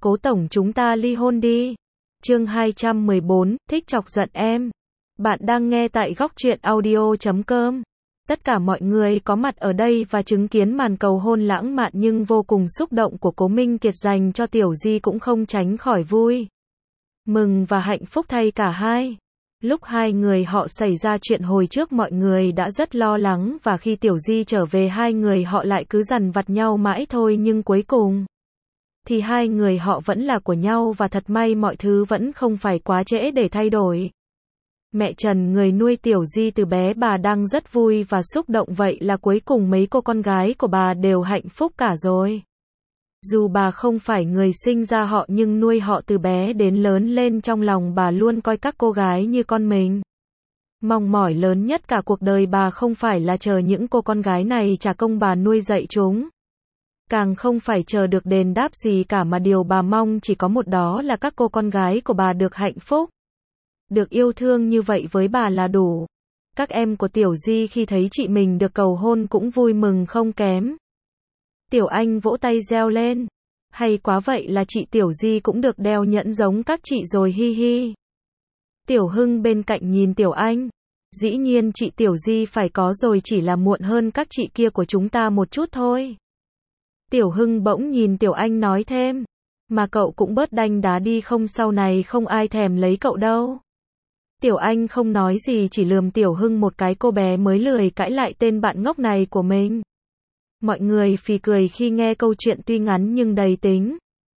Cố tổng chúng ta ly hôn đi. Chương 214, thích chọc giận em. Bạn đang nghe tại góc truyện audio.com. Tất cả mọi người có mặt ở đây và chứng kiến màn cầu hôn lãng mạn nhưng vô cùng xúc động của Cố Minh Kiệt dành cho Tiểu Di cũng không tránh khỏi vui mừng và hạnh phúc thay cả hai. Lúc hai người họ xảy ra chuyện hồi trước mọi người đã rất lo lắng và khi Tiểu Di trở về hai người họ lại cứ dằn vặt nhau mãi thôi nhưng cuối cùng thì hai người họ vẫn là của nhau và thật may mọi thứ vẫn không phải quá trễ để thay đổi. Mẹ Trần người nuôi Tiểu Di từ bé bà đang rất vui và xúc động vậy là cuối cùng mấy cô con gái của bà đều hạnh phúc cả rồi. Dù bà không phải người sinh ra họ nhưng nuôi họ từ bé đến lớn lên trong lòng bà luôn coi các cô gái như con mình. Mong mỏi lớn nhất cả cuộc đời bà không phải là chờ những cô con gái này trả công bà nuôi dạy chúng. Càng không phải chờ được đền đáp gì cả mà điều bà mong chỉ có một đó là các cô con gái của bà được hạnh phúc. Được yêu thương như vậy với bà là đủ. Các em của Tiểu Di khi thấy chị mình được cầu hôn cũng vui mừng không kém. Tiểu Anh vỗ tay reo lên. Hay quá vậy là chị Tiểu Di cũng được đeo nhẫn giống các chị rồi hi hi. Tiểu Hưng bên cạnh nhìn Tiểu Anh. Dĩ nhiên chị Tiểu Di phải có rồi chỉ là muộn hơn các chị kia của chúng ta một chút thôi. Tiểu Hưng bỗng nhìn Tiểu Anh nói thêm. Mà cậu cũng bớt đanh đá đi không sau này không ai thèm lấy cậu đâu. Tiểu Anh không nói gì chỉ lườm Tiểu Hưng một cái cô bé mới lười cãi lại tên bạn ngốc này của mình. Mọi người phì cười khi nghe câu chuyện tuy ngắn nhưng đầy tính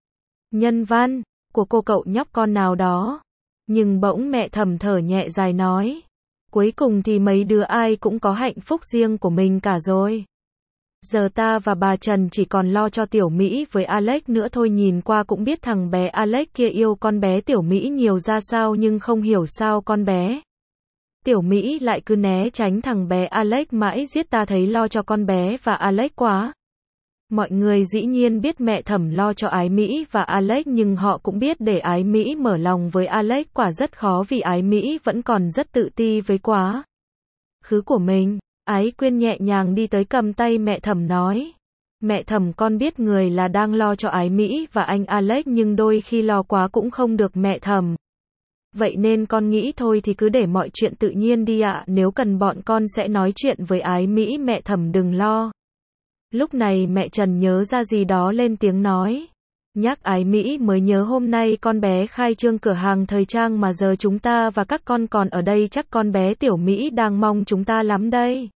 nhân văn của cô cậu nhóc con nào đó. Nhưng bỗng mẹ Thẩm thở nhẹ dài nói. Cuối cùng thì mấy đứa ai cũng có hạnh phúc riêng của mình cả rồi. Giờ ta và bà Trần chỉ còn lo cho Tiểu Mỹ với Alex nữa thôi nhìn qua cũng biết thằng bé Alex kia yêu con bé Tiểu Mỹ nhiều ra sao nhưng không hiểu sao con bé Tiểu Mỹ lại cứ né tránh thằng bé Alex mãi giết ta thấy lo cho con bé và Alex quá. Mọi người dĩ nhiên biết mẹ Thẩm lo cho Ái Mỹ và Alex nhưng họ cũng biết để Ái Mỹ mở lòng với Alex quả rất khó vì Ái Mỹ vẫn còn rất tự ti với quá khứ của mình. Ái Quyên nhẹ nhàng đi tới cầm tay mẹ Thẩm nói. Mẹ Thẩm con biết người là đang lo cho Ái Mỹ và anh Alex nhưng đôi khi lo quá cũng không được mẹ Thẩm. Vậy nên con nghĩ thôi thì cứ để mọi chuyện tự nhiên đi ạ, nếu cần bọn con sẽ nói chuyện với Ái Mỹ mẹ Thẩm đừng lo. Lúc này mẹ Trần nhớ ra gì đó lên tiếng nói. Nhắc Ái Mỹ mới nhớ hôm nay con bé khai trương cửa hàng thời trang mà giờ chúng ta và các con còn ở đây chắc con bé Tiểu Mỹ đang mong chúng ta lắm đây.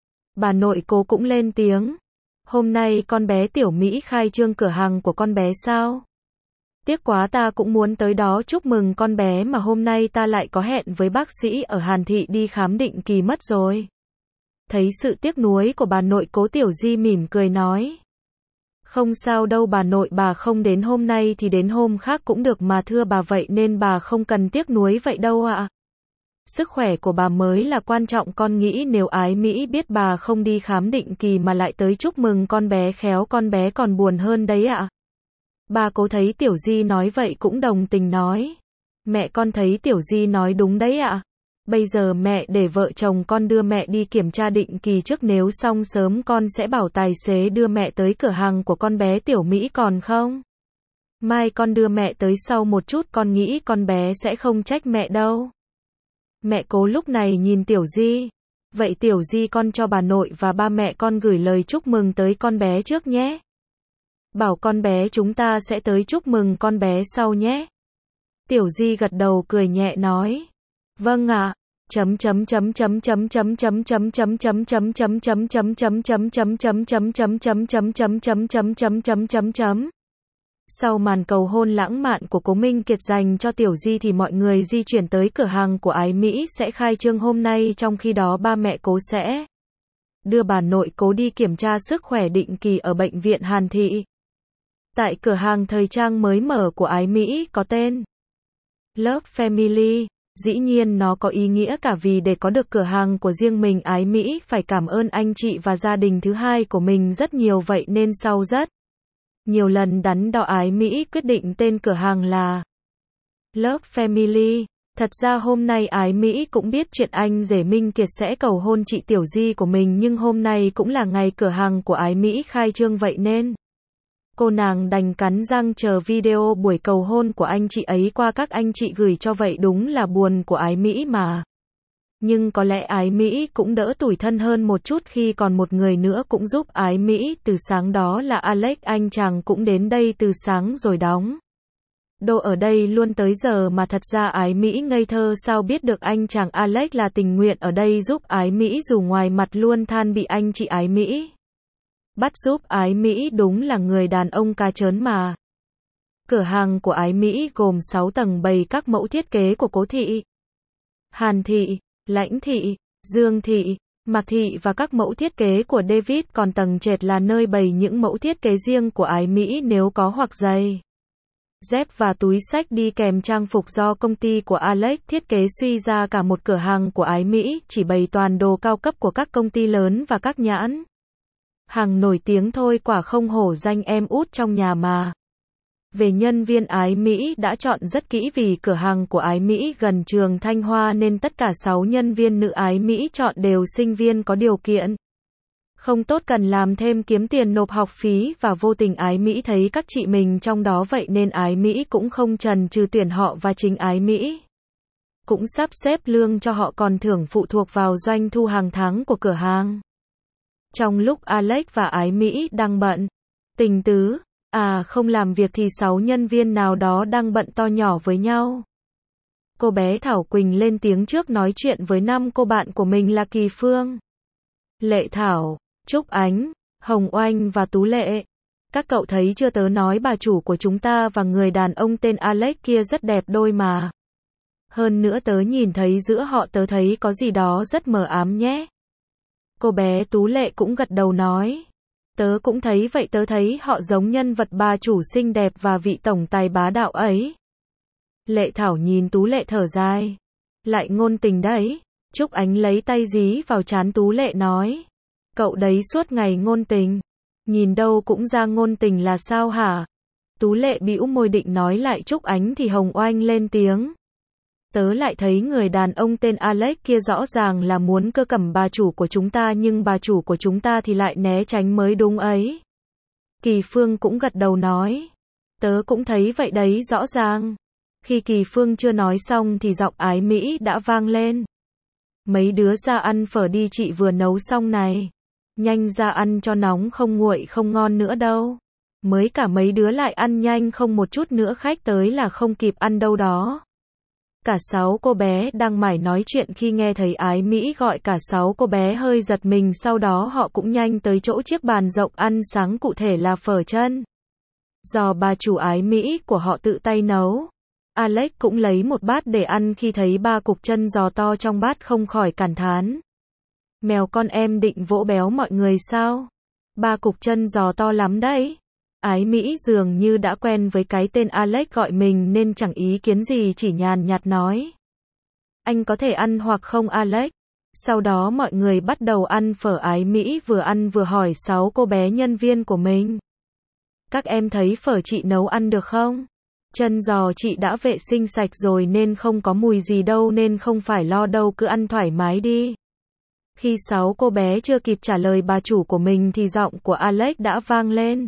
Bà nội Cố cũng lên tiếng. Hôm nay con bé Tiểu Mỹ khai trương cửa hàng của con bé sao? Tiếc quá ta cũng muốn tới đó chúc mừng con bé mà hôm nay ta lại có hẹn với bác sĩ ở Hàn Thị đi khám định kỳ mất rồi. Thấy sự tiếc nuối của bà nội Cố Tiểu Di mỉm cười nói. Không sao đâu bà nội bà không đến hôm nay thì đến hôm khác cũng được mà thưa bà vậy nên bà không cần tiếc nuối vậy đâu ạ. Sức khỏe của bà mới là quan trọng con nghĩ nếu Ái Mỹ biết bà không đi khám định kỳ mà lại tới chúc mừng con bé khéo con bé còn buồn hơn đấy ạ. Bà Cố thấy Tiểu Di nói vậy cũng đồng tình nói. Mẹ con thấy Tiểu Di nói đúng đấy ạ. Bây giờ mẹ để vợ chồng con đưa mẹ đi kiểm tra định kỳ trước nếu xong sớm con sẽ bảo tài xế đưa mẹ tới cửa hàng của con bé Tiểu Mỹ còn không? Mai con đưa mẹ tới sau một chút con nghĩ con bé sẽ không trách mẹ đâu. Mẹ Cố lúc này nhìn Tiểu Di. Vậy Tiểu Di con cho bà nội và ba mẹ con gửi lời chúc mừng tới con bé trước nhé. Bảo con bé chúng ta sẽ tới chúc mừng con bé sau nhé. Tiểu Di gật đầu cười nhẹ nói. Vâng ạ. Sau màn cầu hôn lãng mạn của Cố Minh Kiệt dành cho Tiểu Di thì mọi người di chuyển tới cửa hàng của Ái Mỹ sẽ khai trương hôm nay trong khi đó ba mẹ Cố sẽ đưa bà nội Cố đi kiểm tra sức khỏe định kỳ ở bệnh viện Hàn Thị. Tại cửa hàng thời trang mới mở của Ái Mỹ có tên Love Family. Dĩ nhiên nó có ý nghĩa cả vì để có được cửa hàng của riêng mình Ái Mỹ phải cảm ơn anh chị và gia đình thứ hai của mình rất nhiều vậy nên sau rất nhiều lần đắn đo Ái Mỹ quyết định tên cửa hàng là Love Family. Thật ra hôm nay Ái Mỹ cũng biết chuyện anh rể Minh Kiệt sẽ cầu hôn chị Tiểu Di của mình nhưng hôm nay cũng là ngày cửa hàng của Ái Mỹ khai trương vậy nên Cô nàng đành cắn răng chờ video buổi cầu hôn của anh chị ấy qua các anh chị gửi cho, vậy đúng là buồn của Ái Mỹ mà. Nhưng có lẽ Ái Mỹ cũng đỡ tủi thân hơn một chút khi còn một người nữa cũng giúp Ái Mỹ từ sáng, đó là Alex. Anh chàng cũng đến đây từ sáng rồi đóng đồ ở đây luôn tới giờ mà thật ra Ái Mỹ ngây thơ sao biết được anh chàng Alex là tình nguyện ở đây giúp Ái Mỹ, dù ngoài mặt luôn than bị anh chị Ái Mỹ bắt giúp Ái Mỹ, đúng là người đàn ông cá trớn mà. Cửa hàng của Ái Mỹ gồm 6 tầng bày các mẫu thiết kế của Cố Thị, Hàn Thị, Lãnh Thị, Dương Thị, Mạc Thị và các mẫu thiết kế của David, còn tầng trệt là nơi bày những mẫu thiết kế riêng của Ái Mỹ nếu có, hoặc giày, dép và túi xách đi kèm trang phục do công ty của Alex thiết kế. Suy ra cả một cửa hàng của Ái Mỹ chỉ bày toàn đồ cao cấp của các công ty lớn và các nhãn hàng nổi tiếng thôi, quả không hổ danh em út trong nhà mà. Về nhân viên, Ái Mỹ đã chọn rất kỹ vì cửa hàng của Ái Mỹ gần trường Thanh Hoa nên tất cả 6 nhân viên nữ Ái Mỹ chọn đều sinh viên có điều kiện không tốt, cần làm thêm kiếm tiền nộp học phí, và vô tình Ái Mỹ thấy các chị mình trong đó, vậy nên Ái Mỹ cũng không chần chừ tuyển họ, và chính Ái Mỹ cũng sắp xếp lương cho họ, còn thưởng phụ thuộc vào doanh thu hàng tháng của cửa hàng. Trong lúc Alex và Ái Mỹ đang bận tình tứ, không làm việc, thì 6 nhân viên nào đó đang bận to nhỏ với nhau. Cô bé Thảo Quỳnh lên tiếng trước, nói chuyện với 5 cô bạn của mình là Kỳ Phương, Lệ Thảo, Trúc Ánh, Hồng Oanh và Tú Lệ. Các cậu thấy chưa, tớ nói bà chủ của chúng ta và người đàn ông tên Alex kia rất đẹp đôi mà. Hơn nữa tớ nhìn thấy giữa họ, tớ thấy có gì đó rất mờ ám nhé. Cô bé Tú Lệ cũng gật đầu nói. Tớ cũng thấy vậy, tớ thấy họ giống nhân vật bà chủ xinh đẹp và vị tổng tài bá đạo ấy. Lệ Thảo nhìn Tú Lệ thở dài. Lại ngôn tình đấy. Trúc Ánh lấy tay dí vào trán Tú Lệ nói. Cậu đấy suốt ngày ngôn tình. Nhìn đâu cũng ra ngôn tình là sao hả? Tú Lệ bĩu môi định nói lại Trúc Ánh thì Hồng Oanh lên tiếng. Tớ lại thấy người đàn ông tên Alex kia rõ ràng là muốn cơ cẩm bà chủ của chúng ta, nhưng bà chủ của chúng ta thì lại né tránh mới đúng ấy. Kỳ Phương cũng gật đầu nói. Tớ cũng thấy vậy đấy, rõ ràng. Khi Kỳ Phương chưa nói xong thì giọng Ái Mỹ đã vang lên. Mấy đứa ra ăn phở đi, chị vừa nấu xong này. Nhanh ra ăn cho nóng, không nguội không ngon nữa đâu. Mới cả mấy đứa lại ăn nhanh, không một chút nữa khách tới là không kịp ăn đâu đó. Cả 6 cô bé đang mải nói chuyện khi nghe thấy Ái Mỹ gọi, cả 6 cô bé hơi giật mình, sau đó họ cũng nhanh tới chỗ chiếc bàn rộng ăn sáng, cụ thể là phở chân giò bà chủ Ái Mỹ của họ tự tay nấu. Alex cũng lấy một bát để ăn, khi thấy 3 cục chân giò to trong bát không khỏi cảm thán. Mèo con em định vỗ béo mọi người sao? 3 cục chân giò to lắm đấy. Ái Mỹ dường như đã quen với cái tên Alex gọi mình nên chẳng ý kiến gì, chỉ nhàn nhạt nói. Anh có thể ăn hoặc không Alex? Sau đó mọi người bắt đầu ăn phở. Ái Mỹ vừa ăn vừa hỏi 6 cô bé nhân viên của mình. Các em thấy phở chị nấu ăn được không? Chân giò chị đã vệ sinh sạch rồi nên không có mùi gì đâu, nên không phải lo đâu, cứ ăn thoải mái đi. Khi 6 cô bé chưa kịp trả lời bà chủ của mình thì giọng của Alex đã vang lên.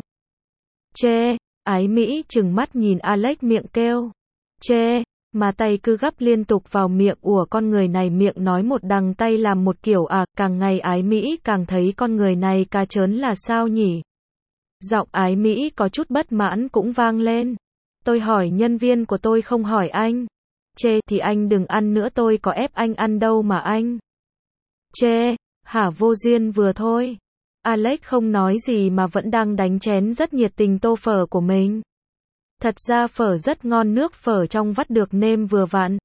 Chê, Ái Mỹ trừng mắt nhìn Alex miệng kêu. Chê, mà tay cứ gắp liên tục vào miệng. Con người này miệng nói một đằng tay làm một kiểu càng ngày Ái Mỹ càng thấy con người này cá trớn là sao nhỉ? Giọng Ái Mỹ có chút bất mãn cũng vang lên. Tôi hỏi nhân viên của tôi không hỏi anh. Chê thì anh đừng ăn nữa, tôi có ép anh ăn đâu mà anh. Chê, hả, vô duyên vừa thôi. Alex không nói gì mà vẫn đang đánh chén rất nhiệt tình tô phở của mình. Thật ra phở rất ngon, nước phở trong vắt được nêm vừa vặn.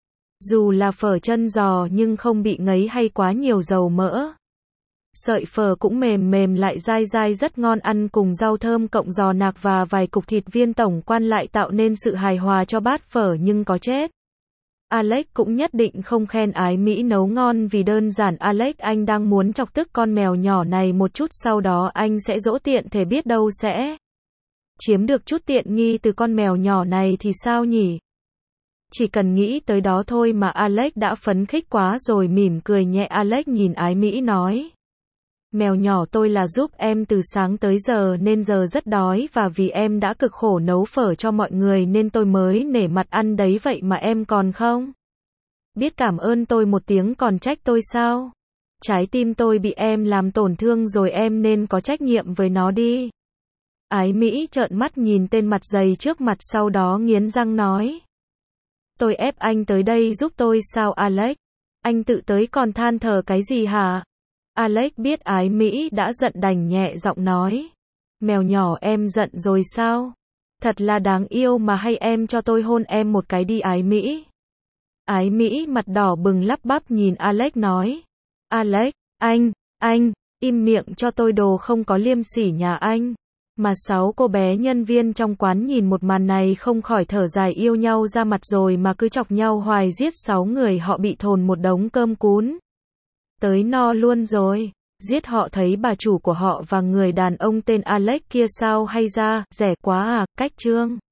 Dù là phở chân giò nhưng không bị ngấy hay quá nhiều dầu mỡ. Sợi phở cũng mềm mềm lại dai dai, rất ngon, ăn cùng rau thơm cộng giò nạc và vài cục thịt viên, tổng quan lại tạo nên sự hài hòa cho bát phở. Nhưng có chết, Alex cũng nhất định không khen Ái Mỹ nấu ngon, vì đơn giản Alex anh đang muốn chọc tức con mèo nhỏ này một chút, sau đó anh sẽ dỗ tiện thể, biết đâu sẽ chiếm được chút tiện nghi từ con mèo nhỏ này thì sao nhỉ? Chỉ cần nghĩ tới đó thôi mà Alex đã phấn khích quá rồi, mỉm cười nhẹ. Alex nhìn Ái Mỹ nói. Mèo nhỏ tôi là giúp em từ sáng tới giờ nên giờ rất đói và vì em đã cực khổ nấu phở cho mọi người nên tôi mới nể mặt ăn đấy vậy mà em còn không biết cảm ơn tôi một tiếng còn trách tôi sao? Trái tim tôi bị em làm tổn thương rồi em nên có trách nhiệm với nó đi. Ái Mỹ trợn mắt nhìn tên mặt dày trước mặt sau đó nghiến răng nói. Tôi ép anh tới đây giúp tôi sao Alex? Anh tự tới còn than thở cái gì hả? Alex biết Ái Mỹ đã giận đành nhẹ giọng nói. Mèo nhỏ em giận rồi sao? Thật là đáng yêu mà hay em cho tôi hôn em một cái đi Ái Mỹ. Ái Mỹ mặt đỏ bừng lắp bắp nhìn Alex nói. Alex, anh, im miệng cho tôi đồ không có liêm sỉ nhà anh. Mà 6 cô bé nhân viên trong quán nhìn một màn này không khỏi thở dài yêu nhau ra mặt rồi mà cứ chọc nhau hoài giết 6 người họ bị thồn một đống cơm cún. Tới no luôn rồi. Giết họ thấy bà chủ của họ và người đàn ông tên Alex kia sao hay ra, rẻ quá à, cách trương.